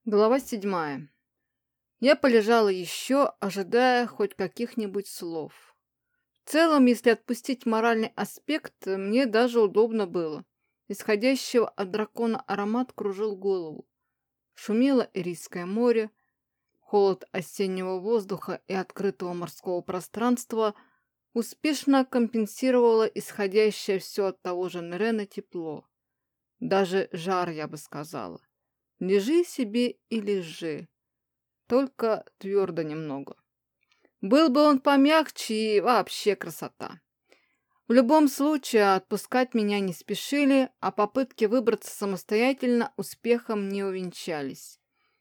Глава 7. Я полежала еще, ожидая хоть каких-нибудь слов. В целом, если отпустить моральный аспект, мне даже удобно было. Исходящего от дракона аромат кружил голову. Шумело Ирийское море, холод осеннего воздуха и открытого морского пространства успешно компенсировало исходящее все от того же Нерена тепло. Даже жар, я бы сказала. Лежи себе и лежи, только твердо немного. Был бы он помягче и вообще красота. В любом случае, отпускать меня не спешили, а попытки выбраться самостоятельно успехом не увенчались.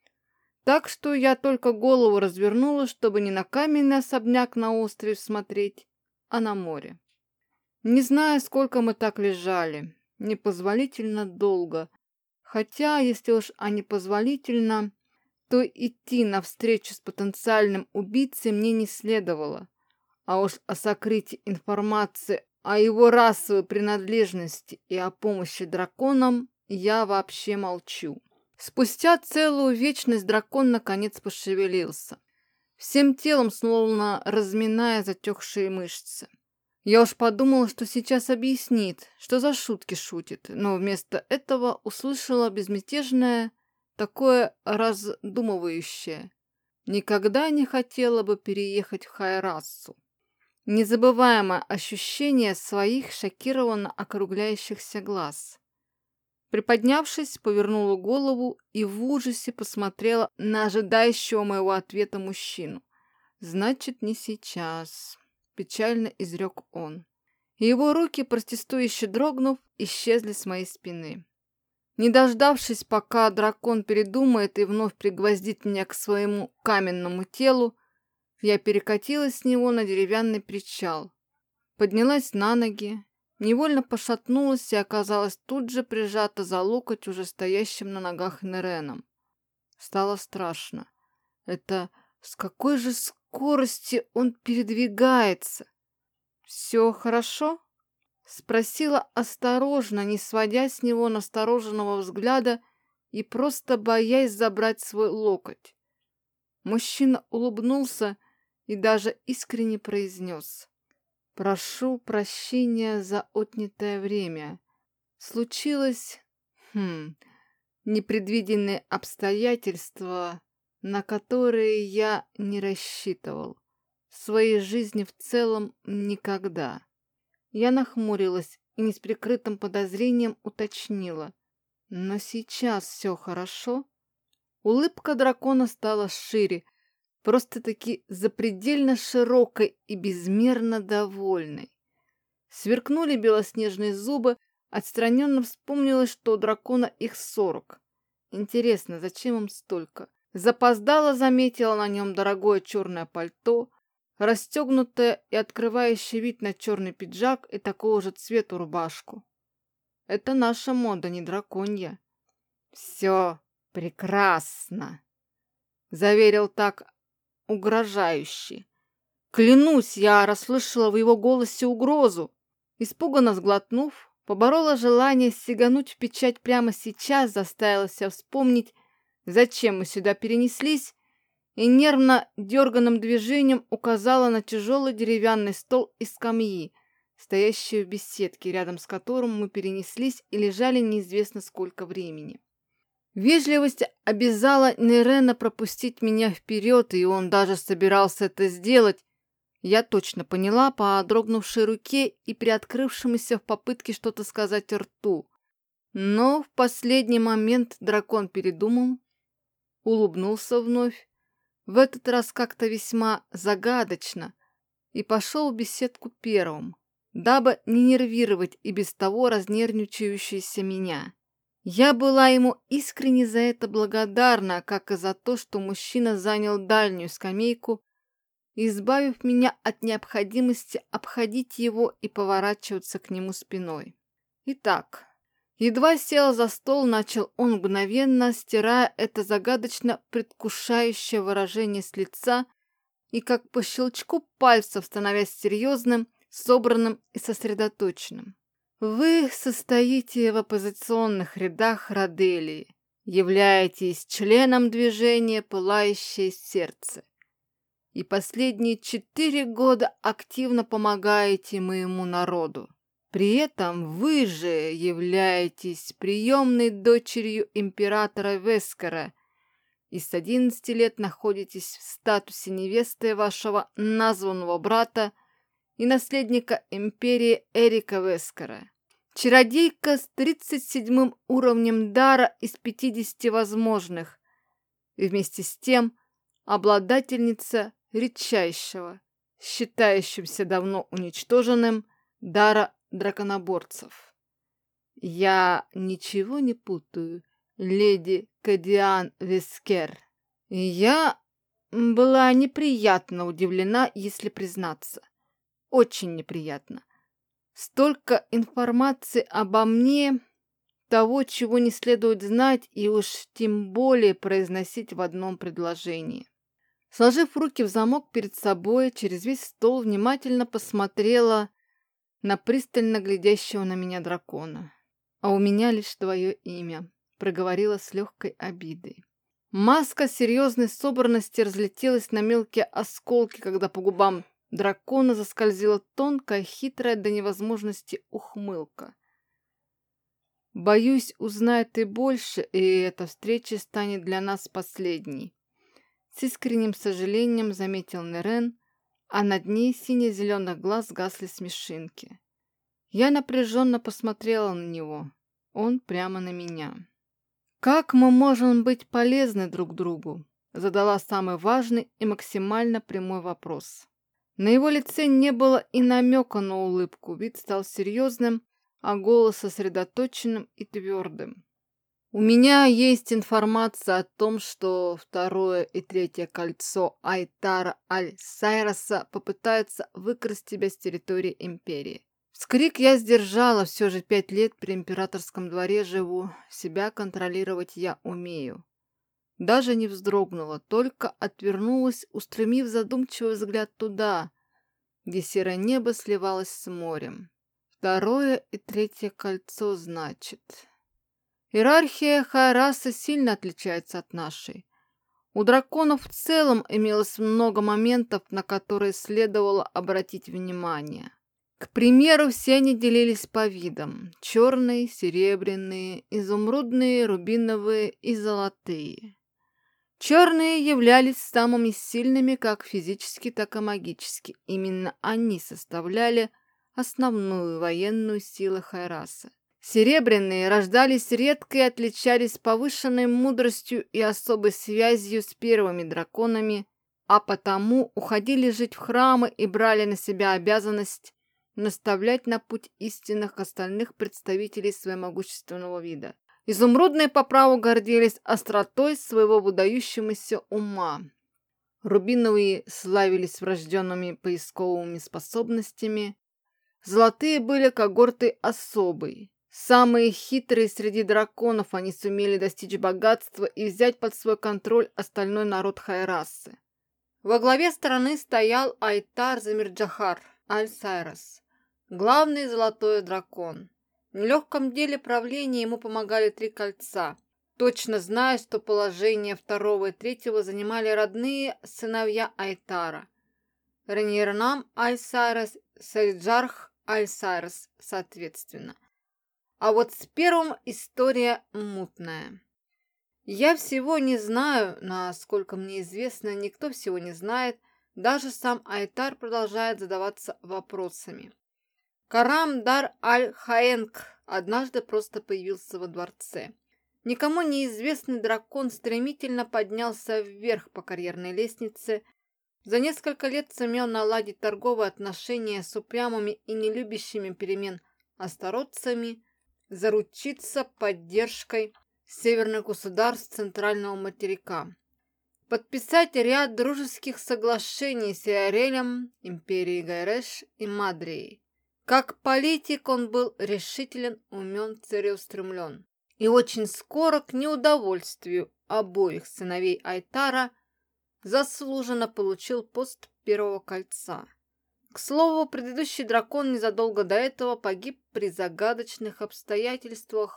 Так что я только голову развернула, чтобы не на каменный особняк на острове смотреть, а на море. Не знаю, сколько мы так лежали, непозволительно долго. Хотя, если уж непозволительно, то идти навстречу с потенциальным убийцей мне не следовало. А уж о сокрытии информации о его расовой принадлежности и о помощи драконам я вообще молчу. Спустя целую вечность дракон наконец пошевелился, всем телом словно разминая затекшие мышцы. Я уж подумала, что сейчас объяснит, что за шутки шутит, но вместо этого услышала безмятежное, такое раздумывающее. Никогда не хотела бы переехать в Хайрассу. Незабываемое ощущение своих шокированно округляющихся глаз. Приподнявшись, повернула голову и в ужасе посмотрела на ожидающего моего ответа мужчину. «Значит, не сейчас», — печально изрек он. И его руки, протестующе дрогнув, исчезли с моей спины. Не дождавшись, пока дракон передумает и вновь пригвоздит меня к своему каменному телу, я перекатилась с него на деревянный причал, поднялась на ноги, невольно пошатнулась и оказалась тут же прижата за локоть уже стоящим на ногах Нереном. Стало страшно. Это с какой же скорости он передвигается? «Все хорошо?» — спросила осторожно, не сводя с него настороженного взгляда и просто боясь забрать свой локоть. Мужчина улыбнулся и даже искренне произнес: «Прошу прощения за отнятое время. Случилось, непредвиденные обстоятельства, на которые я не рассчитывал. В своей жизни в целом никогда». Я нахмурилась и не с прикрытым подозрением уточнила: «Но сейчас все хорошо?» Улыбка дракона стала шире, просто-таки запредельно широкой и безмерно довольной. Сверкнули белоснежные зубы, отстраненно вспомнилось, что у дракона их 40. Интересно, зачем им столько? Запоздала заметила на нем дорогое черное пальто, расстегнутое и открывающее вид на черный пиджак и такого же цвета рубашку. Это наша мода, не драконья. «Все прекрасно», — заверил так угрожающе. Клянусь, я расслышала в его голосе угрозу. Испуганно сглотнув, поборола желание сигануть в печать прямо сейчас, заставила себя вспомнить, зачем мы сюда перенеслись, и нервно дерганным движением указала на тяжелый деревянный стол и скамьи, стоящие в беседке, рядом с которым мы перенеслись и лежали неизвестно сколько времени. Вежливость обязала Нерена пропустить меня вперед, и он даже собирался это сделать. Я точно поняла по дрогнувшей руке и приоткрывшемуся в попытке что-то сказать рту. Но в последний момент дракон передумал, улыбнулся вновь, в этот раз как-то весьма загадочно, и пошел в беседку первым, дабы не нервировать и без того разнервничающуюся меня. Я была ему искренне за это благодарна, как и за то, что мужчина занял дальнюю скамейку, избавив меня от необходимости обходить его и поворачиваться к нему спиной. Итак, едва сел за стол, начал он мгновенно, стирая это загадочно предвкушающее выражение с лица и как по щелчку пальцев становясь серьезным, собранным и сосредоточенным. «Вы состоите в оппозиционных рядах Роделии. являетесь членом движения «Пылающее сердце» и последние 4 года активно помогаете моему народу. При этом вы же являетесь приемной дочерью императора Вескера и с 11 лет находитесь в статусе невесты вашего названного брата и наследника империи Эрика Вескера. Чародейка с 37 уровнем дара из 50 возможных, и вместе с тем обладательница редчайшего, считающимся давно уничтоженным, дара драконоборцев. Я ничего не путаю, леди Кадиан Вескер. И я была неприятно удивлена, если признаться. Очень неприятно. Столько информации обо мне, того, чего не следует знать и уж тем более произносить в одном предложении. Сложив руки в замок перед собой, через весь стол внимательно посмотрела на пристально глядящего на меня дракона. «А у меня лишь твое имя», — проговорила с легкой обидой. Маска серьезной собранности разлетелась на мелкие осколки, когда по губам дракона заскользила тонкая, хитрая до невозможности ухмылка. «Боюсь, узнай ты больше, и эта встреча станет для нас последней», — с искренним сожалением заметил Нерен, а над ней сине-зеленых глаз гасли смешинки. Я напряженно посмотрела на него, он прямо на меня. «Как мы можем быть полезны друг другу?» — задала самый важный и максимально прямой вопрос. На его лице не было и намека на улыбку, вид стал серьезным, а голос сосредоточенным и твердым. «У меня есть информация о том, что второе и третье кольцо Айтара Аль-Сайроса попытаются выкрасть тебя с территории Империи. Вскрик я сдержала, все же 5 лет при императорском дворе живу, себя контролировать я умею. Даже не вздрогнула, только отвернулась, устремив задумчивый взгляд туда, где серое небо сливалось с морем. Второе и третье кольцо, значит. Иерархия Хайраса сильно отличается от нашей. У драконов в целом имелось много моментов, на которые следовало обратить внимание. К примеру, все они делились по видам: черные, серебряные, изумрудные, рубиновые и золотые. Черные являлись самыми сильными как физически, так и магически. Именно они составляли основную военную силу Хайраса. Серебряные рождались редко и отличались повышенной мудростью и особой связью с первыми драконами, а потому уходили жить в храмы и брали на себя обязанность наставлять на путь истинных остальных представителей своего могущественного вида. Изумрудные по праву гордились остротой своего выдающегося ума. Рубиновые славились врожденными поисковыми способностями. Золотые были когортой особой. Самые хитрые среди драконов, они сумели достичь богатства и взять под свой контроль остальной народ Хайрасы. Во главе страны стоял Айтар Замирджахар Аль-Сайрос, главный золотой дракон. В нелегком деле правления ему помогали 3 кольца, точно зная, что положение второго и третьего занимали родные сыновья Айтара. Реньернам Аль-Сайрос, Сельджарх Аль-Сайрос, соответственно. А вот с первым история мутная. Я всего не знаю, насколько мне известно, никто всего не знает, даже сам Айтар продолжает задаваться вопросами. Карам Дар Аль-Хаенг однажды просто появился во дворце. Никому неизвестный дракон стремительно поднялся вверх по карьерной лестнице, за несколько лет сумел наладить торговые отношения с упрямыми и нелюбящими перемен астаротцами, заручиться поддержкой северных государств Центрального материка, подписать ряд дружеских соглашений с Иорелем, империей Гайреш и Мадрией. Как политик он был решителен, умен, целеустремлен. И очень скоро, к неудовольствию обоих сыновей Айтара, заслуженно получил пост первого кольца. К слову, предыдущий дракон незадолго до этого погиб при загадочных обстоятельствах,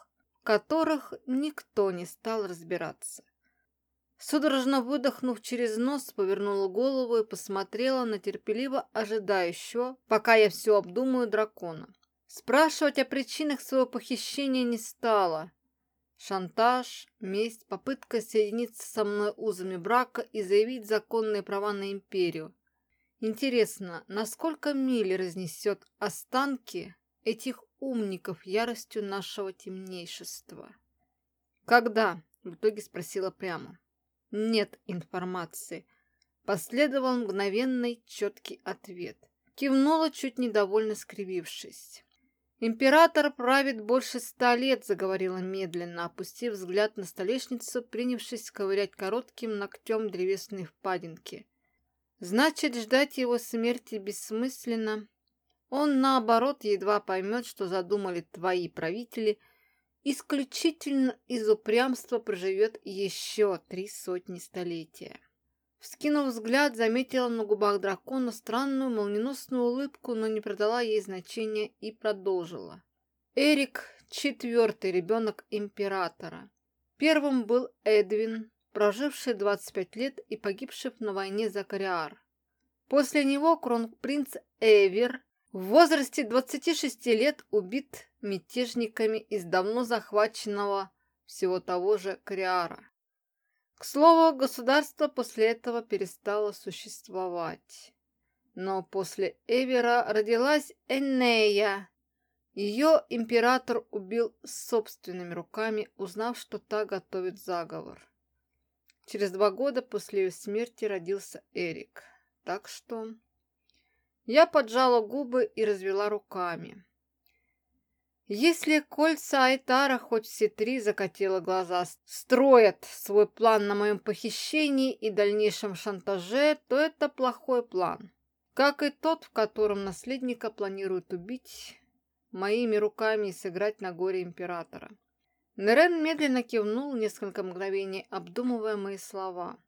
которых никто не стал разбираться. Судорожно выдохнув через нос, повернула голову и посмотрела на терпеливо ожидающего, пока я все обдумаю, дракона. Спрашивать о причинах своего похищения не стала. Шантаж, месть, попытка соединиться со мной узами брака и заявить законные права на империю. Интересно, насколько миль разнесет останки этих умников яростью нашего темнейшества? «Когда?» — в итоге спросила прямо. «Нет информации», — последовал мгновенный четкий ответ. Кивнула, чуть недовольно скривившись. «Император правит больше 100 лет», — заговорила медленно, опустив взгляд на столешницу, принявшись ковырять коротким ногтем древесные впадинки. «Значит, ждать его смерти бессмысленно. Он, наоборот, едва поймет, что задумали твои правители, исключительно из упрямства проживет еще 300 столетия». Вскинув взгляд, заметила на губах дракона странную молниеносную улыбку, но не придала ей значения и продолжила. Эрик – 4-й ребенок императора. Первым был Эдвин, проживший 25 лет и погибший на войне за Кориар. После него кронпринц Эвер в возрасте 26 лет убит мятежниками из давно захваченного всего того же Кориара. К слову, государство после этого перестало существовать. Но после Эвера родилась Энея. Ее император убил собственными руками, узнав, что та готовит заговор. Через 2 года после ее смерти родился Эрик. Так что я поджала губы и развела руками. Если кольца Айтара, хоть все 3, закатила глаза, строят свой план на моем похищении и дальнейшем шантаже, то это плохой план. Как и тот, в котором наследника планируют убить моими руками и сыграть на горе императора. Нерен медленно кивнул, несколько мгновений обдумывая мои слова.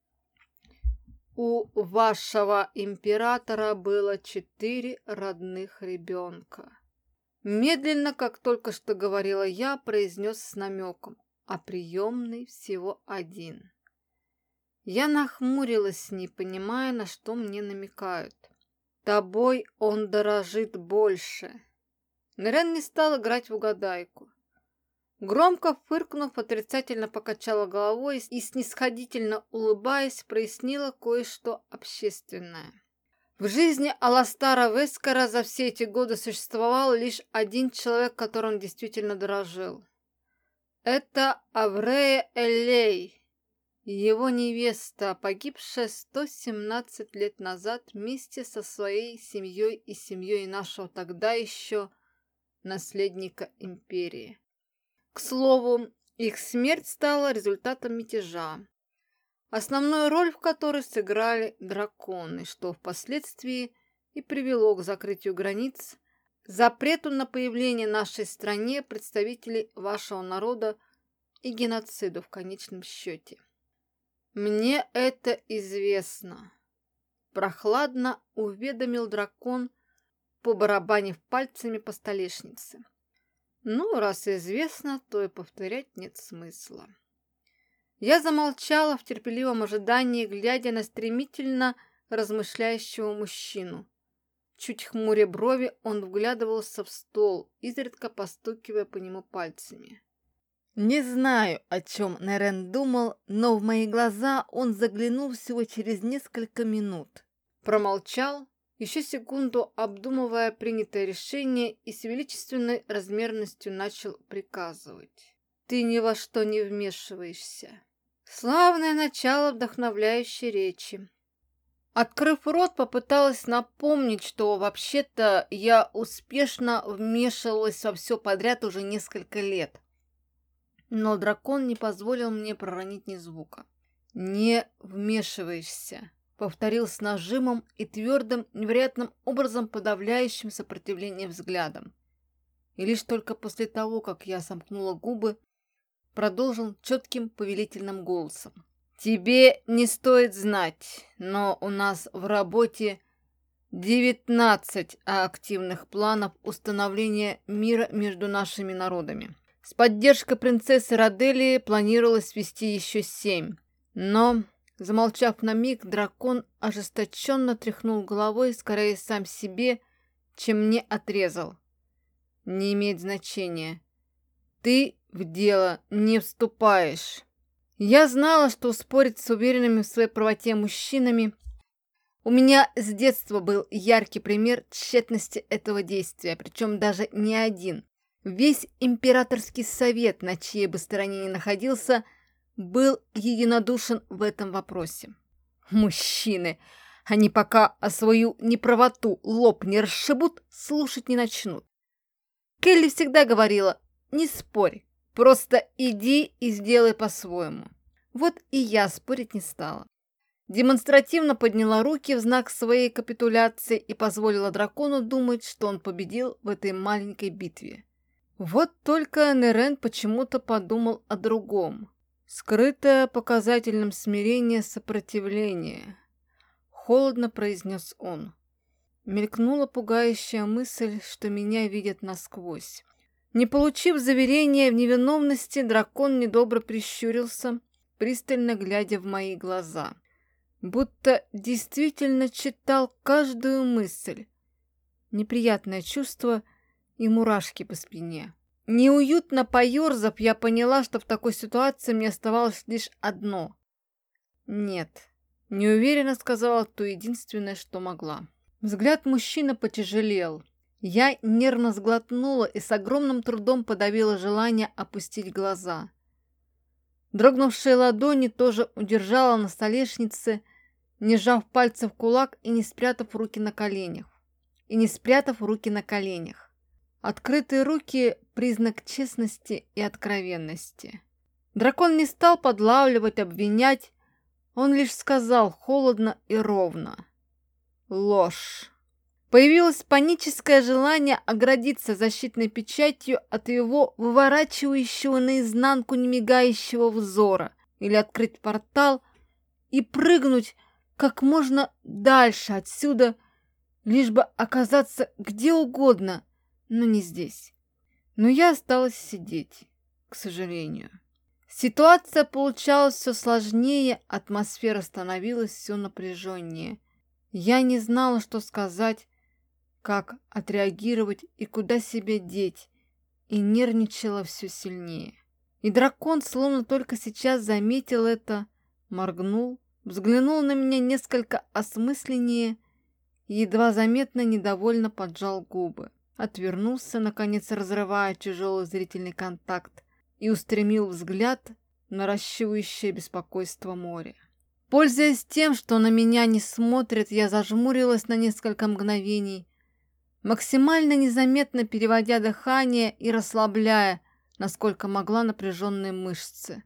У вашего императора было 4 родных ребенка. Медленно, как только что говорила я, произнес с намеком, а приемный всего 1. Я нахмурилась, не понимая, на что мне намекают. Тобой он дорожит больше. Нерен не стал играть в угадайку. Громко фыркнув, отрицательно покачала головой и, снисходительно улыбаясь, прояснила кое-что общественное. В жизни Аластара Вескара за все эти годы существовал лишь 1 человек, которым действительно дорожил. Это Аврея Эллей, его невеста, погибшая 117 лет назад вместе со своей семьей и семьей нашего тогда еще наследника империи. К слову, их смерть стала результатом мятежа, основную роль в которой сыграли драконы, что впоследствии и привело к закрытию границ, запрету на появление в нашей стране представителей вашего народа и геноциду в конечном счете. «Мне это известно», – прохладно уведомил дракон, побарабанив пальцами по столешнице. «Ну, раз известно, то и повторять нет смысла». Я замолчала в терпеливом ожидании, глядя на стремительно размышляющего мужчину. Чуть хмуря брови, он вглядывался в стол, изредка постукивая по нему пальцами. Не знаю, о чем Нерен думал, но в мои глаза он заглянул всего через несколько минут. Промолчал, еще секунду обдумывая принятое решение, и с величественной размерностью начал приказывать. «Ты ни во что не вмешиваешься». Славное начало вдохновляющей речи. Открыв рот, попыталась напомнить, что вообще-то я успешно вмешивалась во все подряд уже несколько лет. Но дракон не позволил мне проронить ни звука. «Не вмешиваешься», — повторил с нажимом и твердым, невероятным образом подавляющим сопротивление взглядом. И лишь только после того, как я сомкнула губы, продолжил четким повелительным голосом. «Тебе не стоит знать, но у нас в работе 19 активных планов установления мира между нашими народами. С поддержкой принцессы Роделии планировалось вести еще 7. Но, замолчав на миг, дракон ожесточенно тряхнул головой, скорее сам себе, чем мне отрезал. Не имеет значения. Ты в дело не вступаешь. Я знала, что спорить с уверенными в своей правоте мужчинами. У меня с детства был яркий пример тщетности этого действия, причем даже не один. Весь императорский совет, на чьей бы стороне ни находился, был единодушен в этом вопросе. Мужчины, они пока о свою неправоту лоб не расшибут, слушать не начнут. Келли всегда говорила: не спорь, просто иди и сделай по-своему. Вот и я спорить не стала. Демонстративно подняла руки в знак своей капитуляции и позволила дракону думать, что он победил в этой маленькой битве. Вот только Нерен почему-то подумал о другом. Скрытое показательным смирение сопротивление. Холодно произнес он. Мелькнула пугающая мысль, что меня видят насквозь. Не получив заверения в невиновности, дракон недобро прищурился, пристально глядя в мои глаза. Будто действительно читал каждую мысль. Неприятное чувство и мурашки по спине. Неуютно поерзав, я поняла, что в такой ситуации мне оставалось лишь одно. Нет, неуверенно сказала то единственное, что могла. Взгляд мужчины потяжелел. Я нервно сглотнула и с огромным трудом подавила желание опустить глаза. Дрогнувшие ладони тоже удержала на столешнице, не сжав пальцы в кулак и не спрятав руки на коленях. Открытые руки – признак честности и откровенности. Дракон не стал подлавливать, обвинять, он лишь сказал холодно и ровно: ложь. Появилось паническое желание оградиться защитной печатью от его выворачивающего наизнанку немигающего взора или открыть портал и прыгнуть как можно дальше отсюда, лишь бы оказаться где угодно, но не здесь. Но я осталась сидеть, к сожалению. Ситуация получалась все сложнее, атмосфера становилась все напряженнее. Я не знала, что сказать, как отреагировать и куда себя деть, и нервничала все сильнее. И дракон, словно только сейчас заметил это, моргнул, взглянул на меня несколько осмысленнее и едва заметно недовольно поджал губы. Отвернулся, наконец разрывая тяжелый зрительный контакт, и устремил взгляд на наращивающее беспокойство море. Пользуясь тем, что на меня не смотрят, я зажмурилась на несколько мгновений, максимально незаметно переводя дыхание и расслабляя, насколько могла, напряженные мышцы.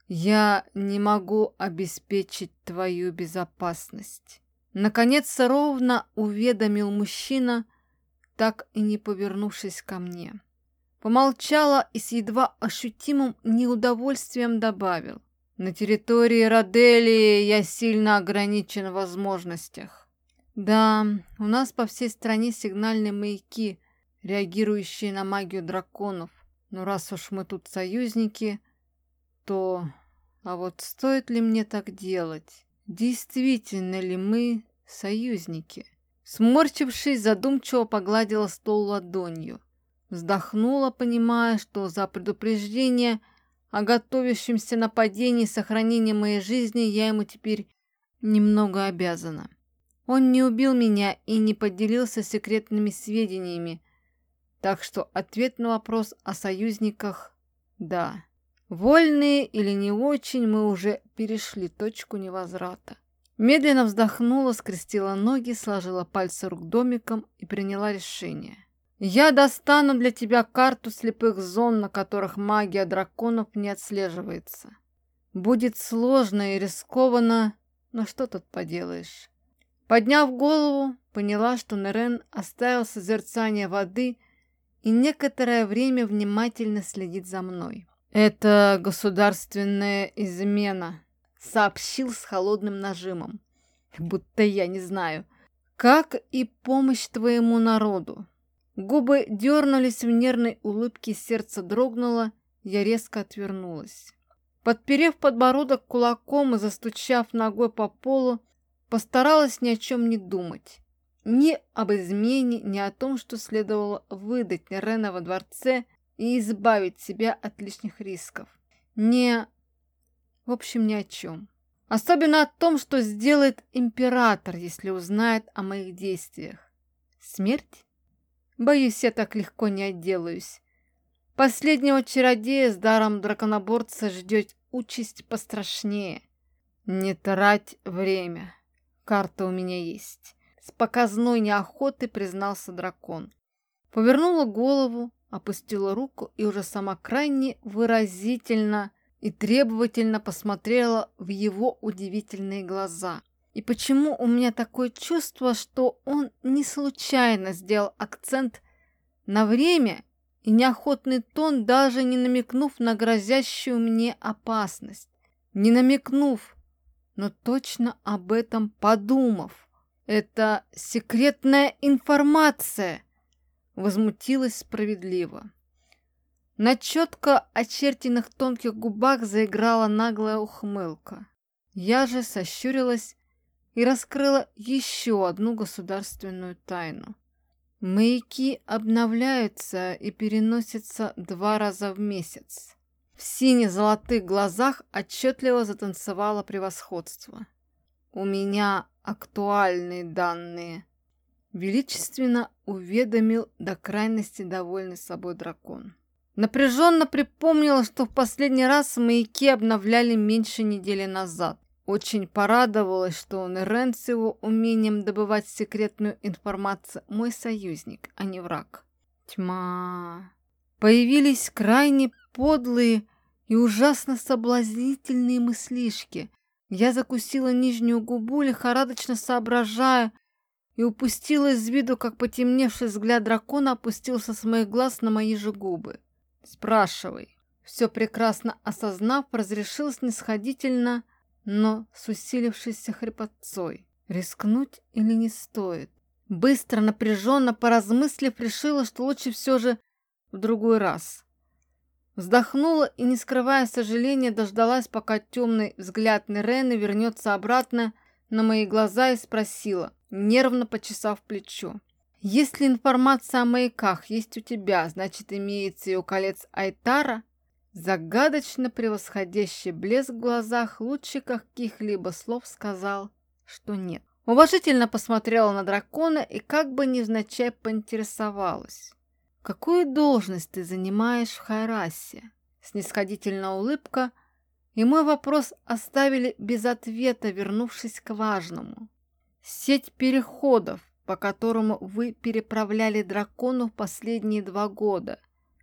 «Я не могу обеспечить твою безопасность», — наконец ровно уведомил мужчина, так и не повернувшись ко мне. Помолчала и с едва ощутимым неудовольствием добавил: «На территории Роделии я сильно ограничен в возможностях. Да, у нас по всей стране сигнальные маяки, реагирующие на магию драконов. Но раз уж мы тут союзники, то... А вот стоит ли мне так делать? Действительно ли мы союзники?» Сморщившись, задумчиво погладила стол ладонью. Вздохнула, понимая, что за предупреждение о готовящемся нападении и сохранении моей жизни я ему теперь немного обязана. Он не убил меня и не поделился секретными сведениями, так что ответ на вопрос о союзниках – да. Вольные или не очень, мы уже перешли точку невозврата. Медленно вздохнула, скрестила ноги, сложила пальцы рук домиком и приняла решение. «Я достану для тебя карту слепых зон, на которых магия драконов не отслеживается. Будет сложно и рискованно, но что тут поделаешь?» Подняв голову, поняла, что Нерен оставил созерцание воды и некоторое время внимательно следит за мной. «Это государственная измена», — сообщил с холодным нажимом. Будто я не знаю. «Как и помощь твоему народу». Губы дернулись в нервной улыбке, сердце дрогнуло, Я резко отвернулась. Подперев подбородок кулаком и застучав ногой по полу, постаралась ни о чем не думать. Ни об измене, ни о том, что следовало выдать Нерена во дворце и избавить себя от лишних рисков. В общем, ни о чем. Особенно о том, что сделает император, если узнает о моих действиях. Смерть? Боюсь, я так легко не отделаюсь. Последнего чародея с даром драконоборца ждет участь пострашнее. Не трать время. Карта у меня есть. С показной неохотой признался дракон. Повернула голову, опустила руку и уже сама крайне выразительно и требовательно посмотрела в его удивительные глаза. И почему у меня такое чувство, что он не случайно сделал акцент на время и неохотный тон, даже не намекнув на грозящую мне опасность. Не намекнув, но точно об этом подумав. «Это секретная информация!» Возмутилась справедливо. На четко очерченных тонких губах заиграла наглая ухмылка. Я же сощурилась и раскрыла еще одну государственную тайну. Маяки обновляются и переносятся 2 раза в месяц. В сине-золотых глазах отчетливо затанцевало превосходство. «У меня актуальные данные», — величественно уведомил до крайности довольный собой дракон. Напряженно припомнила, что в последний раз маяки обновляли меньше недели назад. Очень порадовалась, что Нерен с его умением добывать секретную информацию мой союзник, а не враг. Тьма. Появились крайне подлые и ужасно соблазнительные мыслишки. Я закусила нижнюю губу, лихорадочно соображая, и упустила из виду, как потемневший взгляд дракона опустился с моих глаз на мои же губы. «Спрашивай». Все прекрасно осознав, разрешил снисходительно, но с усилившейся хрипотцой. Рискнуть или не стоит? Быстро, напряженно поразмыслив, решила, что лучше все же в другой раз. Вздохнула и, не скрывая сожаления, дождалась, пока темный взгляд Нерена вернется обратно на мои глаза и спросила, нервно почесав плечо. «Если информация о маяках есть у тебя, значит, имеется и у колец Айтара?» Загадочно превосходящий блеск в глазах лучше каких-либо слов сказал, что нет. Уважительно посмотрела на дракона и как бы невзначай поинтересовалась. «Какую должность ты занимаешь в Хайрасе?» Снисходительная улыбка, и мой вопрос оставили без ответа, вернувшись к важному. «Сеть переходов, по которому вы переправляли драконов последние 2 года,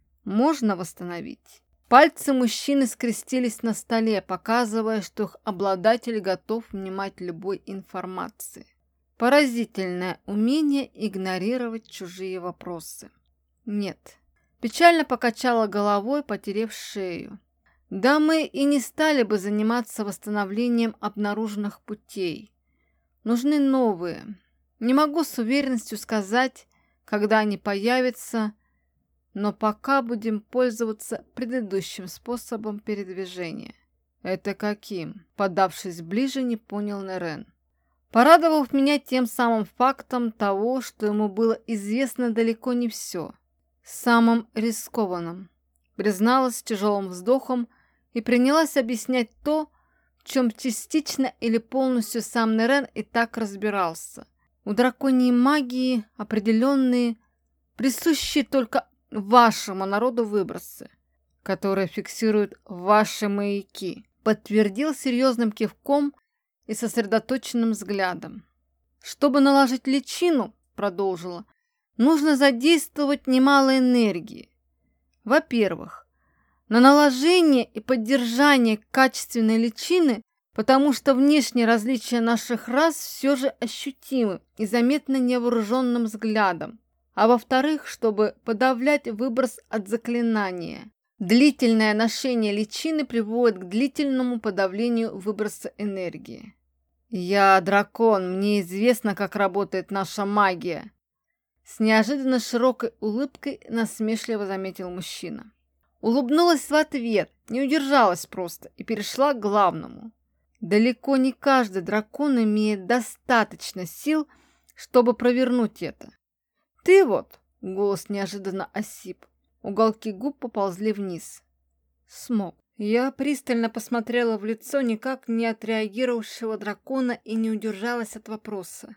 можно восстановить?» Пальцы мужчины скрестились на столе, показывая, что их обладатель готов внимать любой информации. Поразительное умение игнорировать чужие вопросы. Нет. Печально покачала головой, потеряв шею. Да мы и не стали бы заниматься восстановлением обнаруженных путей. Нужны новые. Не могу с уверенностью сказать, когда они появятся, но пока будем пользоваться предыдущим способом передвижения. Это каким? Подавшись ближе, не понял Нерен. Порадовав меня тем самым фактом того, что ему было известно далеко не все. Самым рискованным. Призналась с тяжелым вздохом и принялась объяснять то, в чем частично или полностью сам Нерен и так разбирался. У драконьей магии определенные, присущие только вашему народу выбросы, которые фиксируют ваши маяки, подтвердил серьезным кивком и сосредоточенным взглядом. Чтобы наложить личину, продолжила, нужно задействовать немало энергии. Во-первых, на наложение и поддержание качественной личины, потому что внешние различия наших рас все же ощутимы и заметны невооруженным взглядом. А во-вторых, чтобы подавлять выброс от заклинания. Длительное ношение личины приводит к длительному подавлению выброса энергии. «Я дракон, мне известно, как работает наша магия», с неожиданно широкой улыбкой насмешливо заметил мужчина. Улыбнулась в ответ, не удержалась просто и перешла к главному. Далеко не каждый дракон имеет достаточно сил, чтобы провернуть это. Ты вот, голос неожиданно осип, уголки губ поползли вниз. Смог. Я пристально посмотрела в лицо никак не отреагировавшего дракона и не удержалась от вопроса.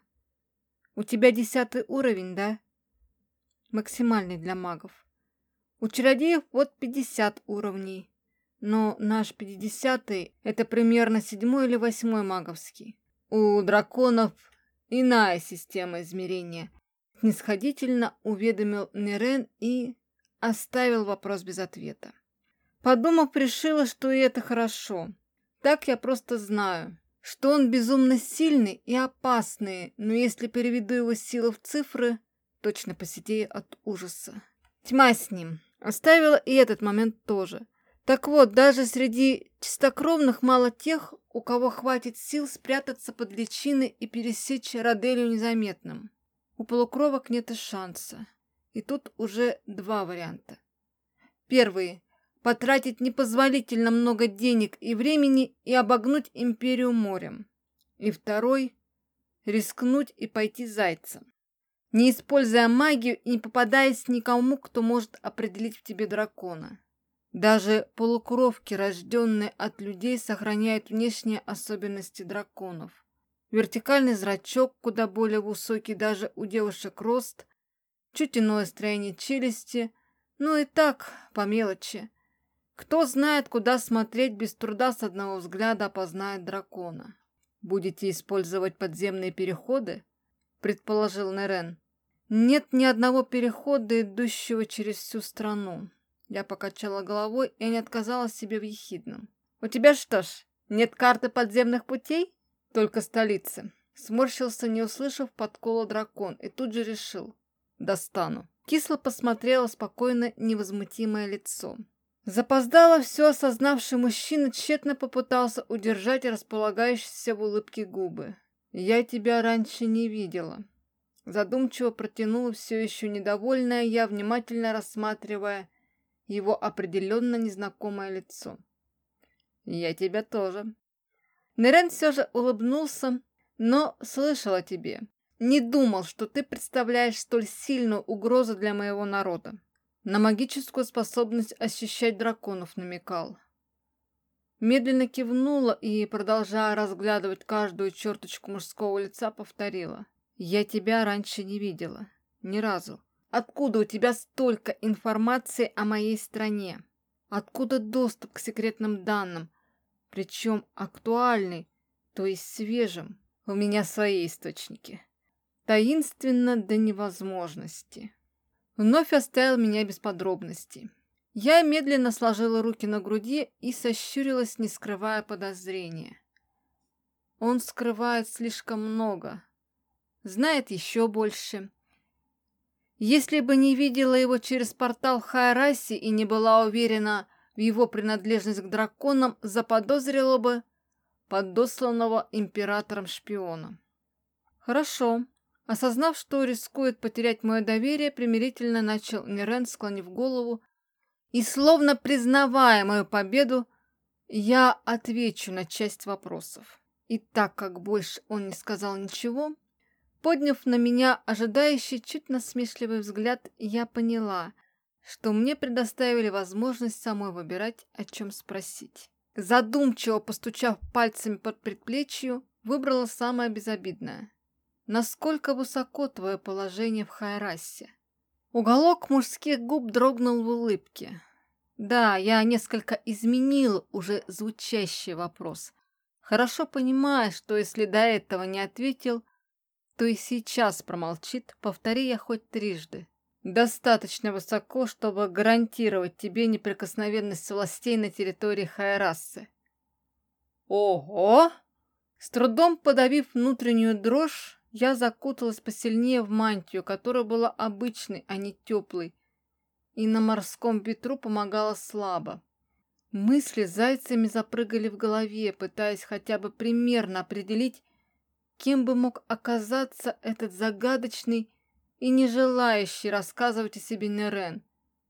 У тебя 10 уровень, да? Максимальный для магов. У чародеев вот 50 уровней. Но наш 50-й — это примерно 7-й или 8-й маговский. У драконов иная система измерения. Снисходительно уведомил Нерен и оставил вопрос без ответа. Подумав, решила, что и это хорошо. Так я просто знаю, что он безумно сильный и опасный, но если переведу его силу в цифры, точно посидею от ужаса. Тьма с ним. Оставила и этот момент тоже. Так вот, даже среди чистокровных мало тех, у кого хватит сил спрятаться под личиной и пересечь Роделию незаметным. У полукровок нет и шанса. И тут уже два варианта. Первый – потратить непозволительно много денег и времени и обогнуть империю морем. И второй – рискнуть и пойти зайцем, не используя магию и не попадаясь никому, кто может определить в тебе дракона. Даже полукровки, рожденные от людей, сохраняют внешние особенности драконов. Вертикальный зрачок, куда более высокий даже у девушек рост, чуть иное строение челюсти, ну и так, по мелочи. Кто знает, куда смотреть, без труда с одного взгляда опознает дракона. «Будете использовать подземные переходы?» – предположил Нерен. «Нет ни одного перехода, идущего через всю страну». Я покачала головой и не отказала себе в ехидном. «У тебя что ж, нет карты подземных путей? Только столицы». Сморщился, не услышав подкола дракон, и тут же решил. «Достану». Кисло посмотрела спокойно невозмутимое лицо. Запоздало все осознавший мужчина тщетно попытался удержать располагающиеся в улыбке губы. «Я тебя раньше не видела». Задумчиво протянула все еще недовольная я, внимательно рассматривая его определенно незнакомое лицо. «Я тебя тоже». Нерен все же улыбнулся, но слышал о тебе. Не думал, что ты представляешь столь сильную угрозу для моего народа. На магическую способность ощущать драконов намекал. Медленно кивнула и, продолжая разглядывать каждую черточку мужского лица, повторила. «Я тебя раньше не видела. Ни разу. Откуда у тебя столько информации о моей стране? Откуда доступ к секретным данным? Причем актуальный, то есть свежим. У меня свои источники. Таинственно до невозможности». Вновь оставил меня без подробностей. Я медленно сложила руки на груди и сощурилась, не скрывая подозрения. Он скрывает слишком много. Знает еще больше. Если бы не видела его через портал Хайраси и не была уверена в его принадлежность к драконам, заподозрила бы подосланного императором шпиона. Хорошо. Осознав, что рискует потерять мое доверие, примирительно начал Нерен, склонив голову, и, словно признавая мою победу, я отвечу на часть вопросов. И так как больше он не сказал ничего, подняв на меня ожидающий, чуть насмешливый взгляд, я поняла, что мне предоставили возможность самой выбирать, о чем спросить. Задумчиво постучав пальцами под предплечью, выбрала самое безобидное. «Насколько высоко твое положение в Хайрасе?» Уголок мужских губ дрогнул в улыбке. Да, я несколько изменил уже звучащий вопрос, хорошо понимая, что если до этого не ответил, то и сейчас промолчит, повтори я хоть трижды. «Достаточно высоко, чтобы гарантировать тебе неприкосновенность властей на территории Хайрасы». «Ого!» С трудом подавив внутреннюю дрожь, я закуталась посильнее в мантию, которая была обычной, а не теплой, и на морском ветру помогала слабо. Мысли зайцами запрыгали в голове, пытаясь хотя бы примерно определить, кем бы мог оказаться этот загадочный и не желающий рассказывать о себе Нерен.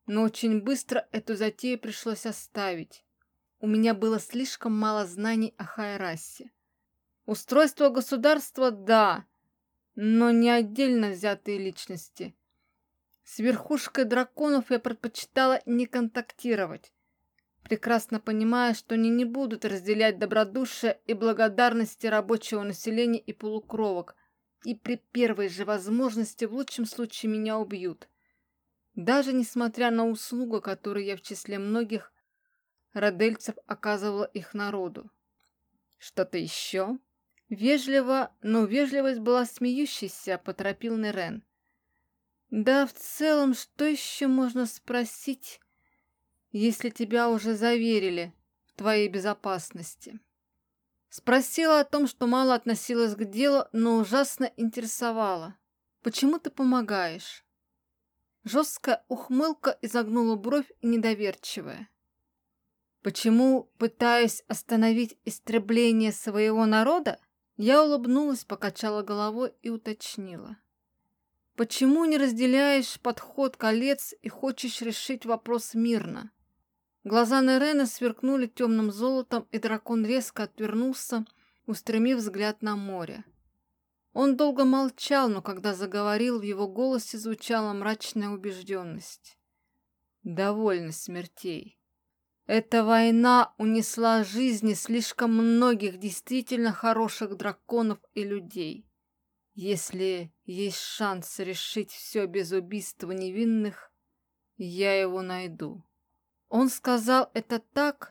Но очень быстро эту затею пришлось оставить. У меня было слишком мало знаний о Хайрасе. Устройство государства – да, но не отдельно взятые личности. С верхушкой драконов я предпочитала не контактировать, прекрасно понимая, что они не будут разделять добродушие и благодарности рабочего населения и полукровок, и при первой же возможности в лучшем случае меня убьют. Даже несмотря на услугу, которую я в числе многих родельцев оказывала их народу. Что-то еще? Вежливо, но вежливость была смеющейся, поторопил Нерен. Да, в целом, что еще можно спросить, если тебя уже заверили в твоей безопасности? Спросила о том, что мало относилась к делу, но ужасно интересовала. Почему ты помогаешь? Жесткая ухмылка изогнула бровь, недоверчивая. Почему пытаюсь остановить истребление своего народа? Я улыбнулась, покачала головой и уточнила. Почему не разделяешь подход колец и хочешь решить вопрос мирно? Глаза Нерена сверкнули темным золотом, и дракон резко отвернулся, устремив взгляд на море. Он долго молчал, но когда заговорил, в его голосе звучала мрачная убежденность. Довольно смертей. Эта война унесла жизни слишком многих действительно хороших драконов и людей. Если есть шанс решить все без убийства невинных, я его найду. Он сказал это так.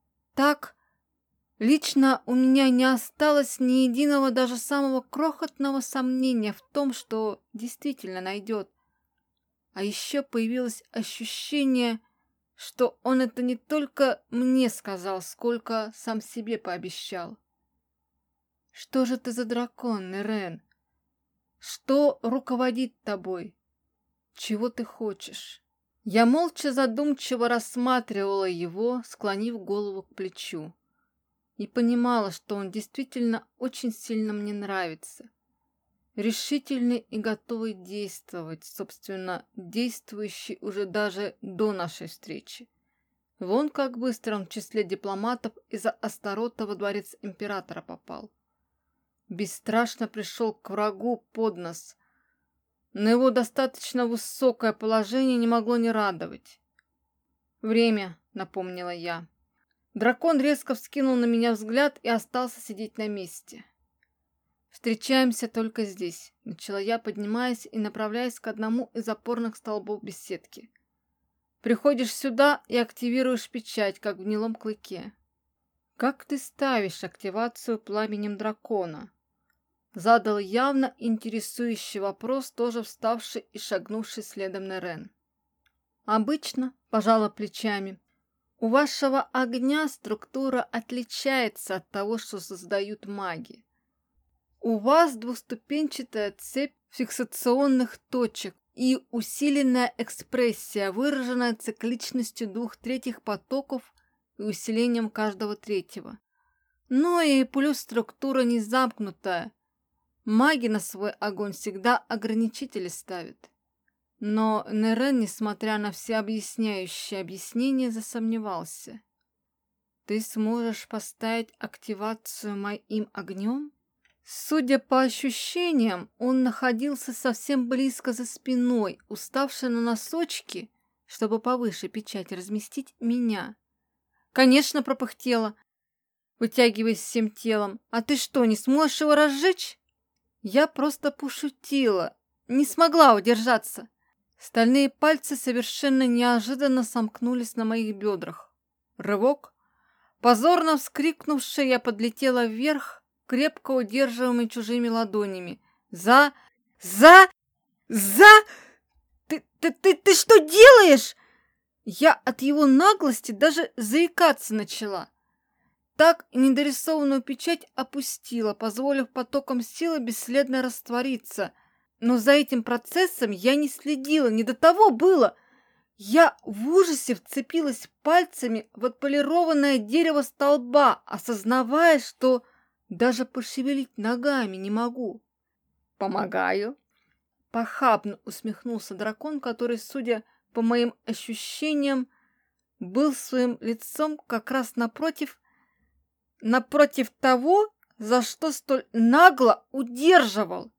Лично у меня не осталось ни единого, даже самого крохотного сомнения в том, что действительно найдет. А еще появилось ощущение, что он это не только мне сказал, сколько сам себе пообещал. Что же ты за дракон, Нерен? Что руководит тобой? Чего ты хочешь? Я молча задумчиво рассматривала его, склонив голову к плечу, и понимала, что он действительно очень сильно мне нравится. Решительный и готовый действовать, собственно, действующий уже даже до нашей встречи. Вон как быстро он в числе дипломатов из-за Астарота во дворец императора попал. Бесстрашно пришел к врагу под нос, но его достаточно высокое положение не могло не радовать. «Время», — напомнила я. Дракон резко вскинул на меня взгляд и остался сидеть на месте. «Встречаемся только здесь», — начала я, поднимаясь и направляясь к одному из опорных столбов беседки. «Приходишь сюда и активируешь печать, как в гнилом клыке». «Как ты ставишь активацию пламенем дракона?» Задал явно интересующий вопрос, тоже вставший и шагнувший следом Нерен. «Обычно», — пожала плечами, — «у вашего огня структура отличается от того, что создают маги. У вас двуступенчатая цепь фиксационных точек и усиленная экспрессия, выраженная цикличностью 2/3 потоков и усилением каждого третьего. Но и плюс структура не замкнутая. Маги на свой огонь всегда ограничители ставят». Но Нерен, несмотря на все объясняющие объяснения, засомневался. «Ты сможешь поставить активацию моим огнем?» Судя по ощущениям, он находился совсем близко за спиной, уставший на носочки, чтобы повыше печать разместить меня. «Конечно, пропыхтела, вытягиваясь всем телом. А ты что, не сможешь его разжечь?» Я просто пошутила, не смогла удержаться. Стальные пальцы совершенно неожиданно сомкнулись на моих бедрах. Рывок. Позорно вскрикнувши, я подлетела вверх, крепко удерживаемой чужими ладонями. «За! Ты что делаешь?» Я от его наглости даже заикаться начала. Так и недорисованную печать опустила, позволив потокам силы бесследно раствориться. Но за этим процессом я не следила, не до того было. Я в ужасе вцепилась пальцами в отполированное дерево столба, осознавая, что даже пошевелить ногами не могу. «Помогаю», — похабно усмехнулся дракон, который, судя по моим ощущениям, был своим лицом как раз напротив того, за что столь нагло удерживал.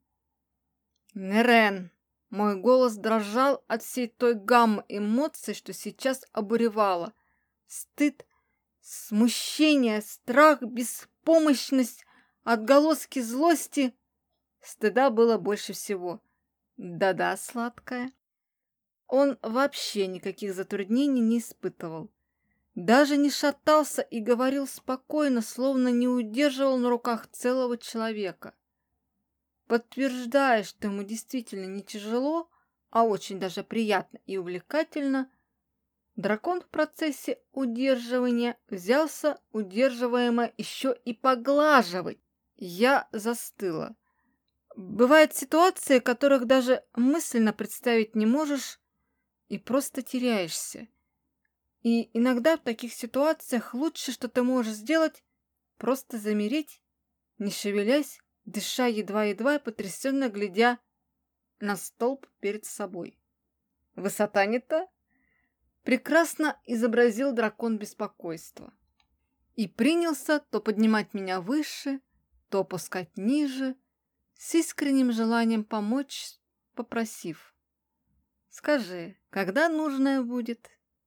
Нерен. Мой голос дрожал от всей той гаммы эмоций, что сейчас обуревала. Стыд, смущение, страх, беспомощность, отголоски злости. Стыда было больше всего. Да-да, сладкая. Он вообще никаких затруднений не испытывал. Даже не шатался и говорил спокойно, словно не удерживал на руках целого человека. Подтверждая, что ему действительно не тяжело, а очень даже приятно и увлекательно, дракон в процессе удерживания взялся удерживаемое еще и поглаживать. Я застыла. Бывают ситуации, которых даже мысленно представить не можешь, и просто теряешься. И иногда в таких ситуациях лучше, что ты можешь сделать, просто замереть, не шевелясь, дыша едва-едва и потрясенно глядя на столб перед собой. Высота не та? Прекрасно изобразил дракон беспокойство. И принялся то поднимать меня выше, то опускать ниже, с искренним желанием помочь, попросив: «Скажи, когда нужное будет?»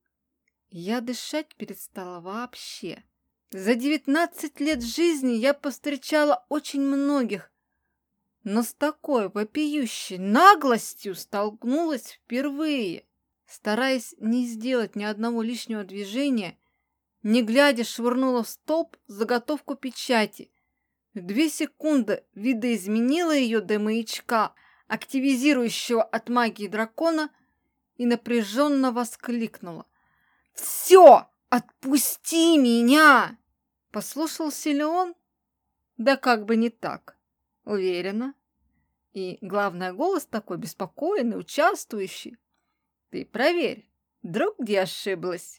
Я дышать перестала вообще. За 19 лет жизни я повстречала очень многих, но с такой вопиющей наглостью столкнулась впервые. Стараясь не сделать ни одного лишнего движения, не глядя швырнула в столб заготовку печати. В 2 секунды видоизменила ее до маячка, активизирующего от магии дракона, и напряженно воскликнула: «Все! Отпусти меня!» Послушался ли он? Да как бы не так. Уверена. И, главное, голос такой беспокойный, участвующий. Ты проверь, вдруг где ошиблась.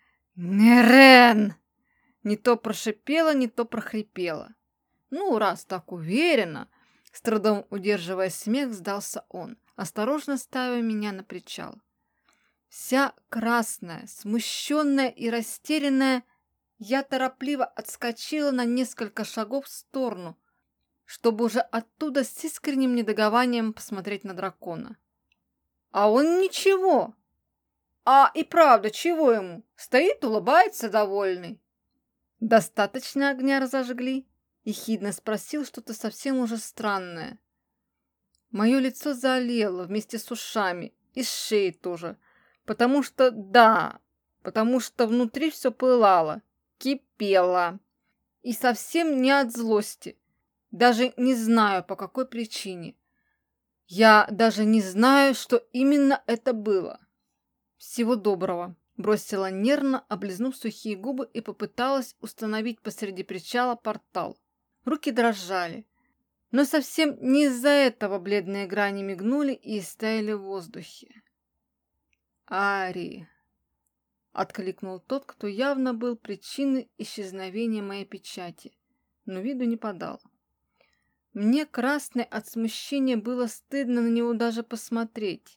«Нерен!» Не то прошипела, не то прохрипела. Ну, раз так уверенно, с трудом удерживая смех, сдался он, осторожно ставя меня на причал. Вся красная, смущенная и растерянная, я торопливо отскочила на несколько шагов в сторону, чтобы уже оттуда с искренним недогованием посмотреть на дракона. А он ничего. А и правда, чего ему? Стоит, улыбается довольный. «Достаточно огня разожгли?» — ехидно спросил что-то совсем уже странное. Мое лицо заолело вместе с ушами и с шеей тоже, потому что внутри все пылало, кипело. И совсем не от злости. Даже не знаю, по какой причине. Я даже не знаю, что именно это было. «Всего доброго», — бросила нервно, облизнув сухие губы, и попыталась установить посреди причала портал. Руки дрожали, но совсем не из-за этого бледные грани мигнули и истаяли в воздухе. «Ари», — откликнул тот, кто явно был причиной исчезновения моей печати, но виду не подал. Мне, красной от смущения, было стыдно на него даже посмотреть.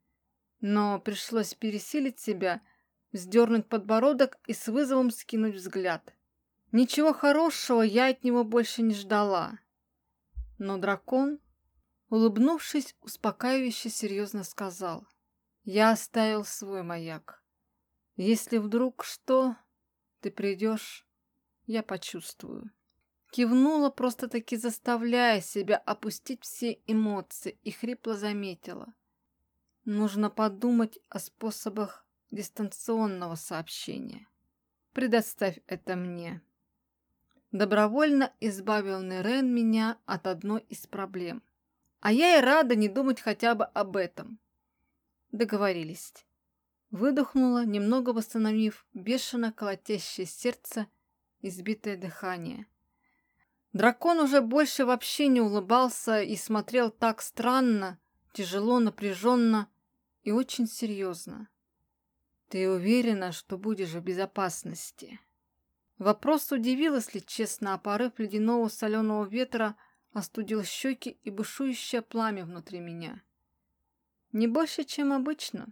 Но пришлось пересилить себя, вздернуть подбородок и с вызовом скинуть взгляд. Ничего хорошего я от него больше не ждала. Но дракон, улыбнувшись, успокаивающе серьезно сказал: «Я оставил свой маяк. Если вдруг что, ты придешь, я почувствую». Кивнула, просто-таки заставляя себя опустить все эмоции, и хрипло заметила: «Нужно подумать о способах дистанционного сообщения. Предоставь это мне». Добровольно избавил Нерен меня от одной из проблем. А я и рада не думать хотя бы об этом. Договорились. Выдохнула, немного восстановив бешено колотящее сердце и сбитое дыхание. Дракон уже больше вообще не улыбался и смотрел так странно, тяжело, напряженно и очень серьезно. «Ты уверена, что будешь в безопасности?» Вопрос удивил, если честно, а порыв ледяного соленого ветра остудил щеки и бушующее пламя внутри меня. Не больше, чем обычно.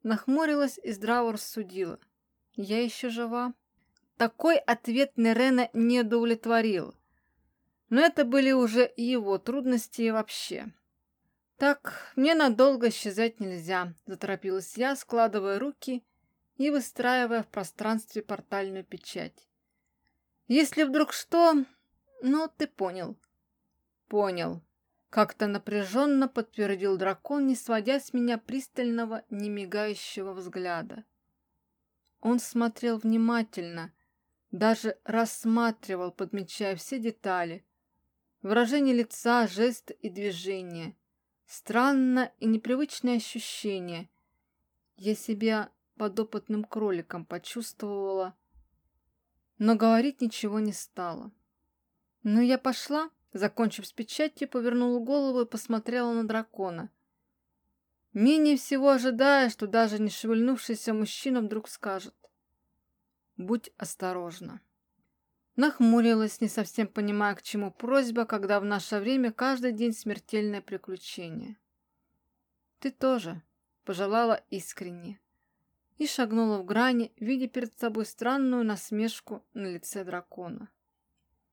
Нахмурилась и здраво рассудила. Я еще жива. Такой ответ Нерена не удовлетворил. Но это были уже его трудности вообще. «Так, мне надолго исчезать нельзя», — заторопилась я, складывая руки и выстраивая в пространстве портальную печать. «Если вдруг что... Ну, ты понял». «Понял», — как-то напряженно подтвердил дракон, не сводя с меня пристального, немигающего взгляда. Он смотрел внимательно, даже рассматривал, подмечая все детали. Выражение лица, жесты и движения. Странно и непривычное ощущение. Я себя подопытным кроликом почувствовала, но говорить ничего не стала. «Ну, я пошла», закончив с печатью, повернула голову и посмотрела на дракона. Менее всего ожидая, что даже не шевельнувшийся мужчина вдруг скажет: «Будь осторожна». Нахмурилась, не совсем понимая, к чему просьба, когда в наше время каждый день смертельное приключение. «Ты тоже», — пожелала искренне. И шагнула в грани, видя перед собой странную насмешку на лице дракона.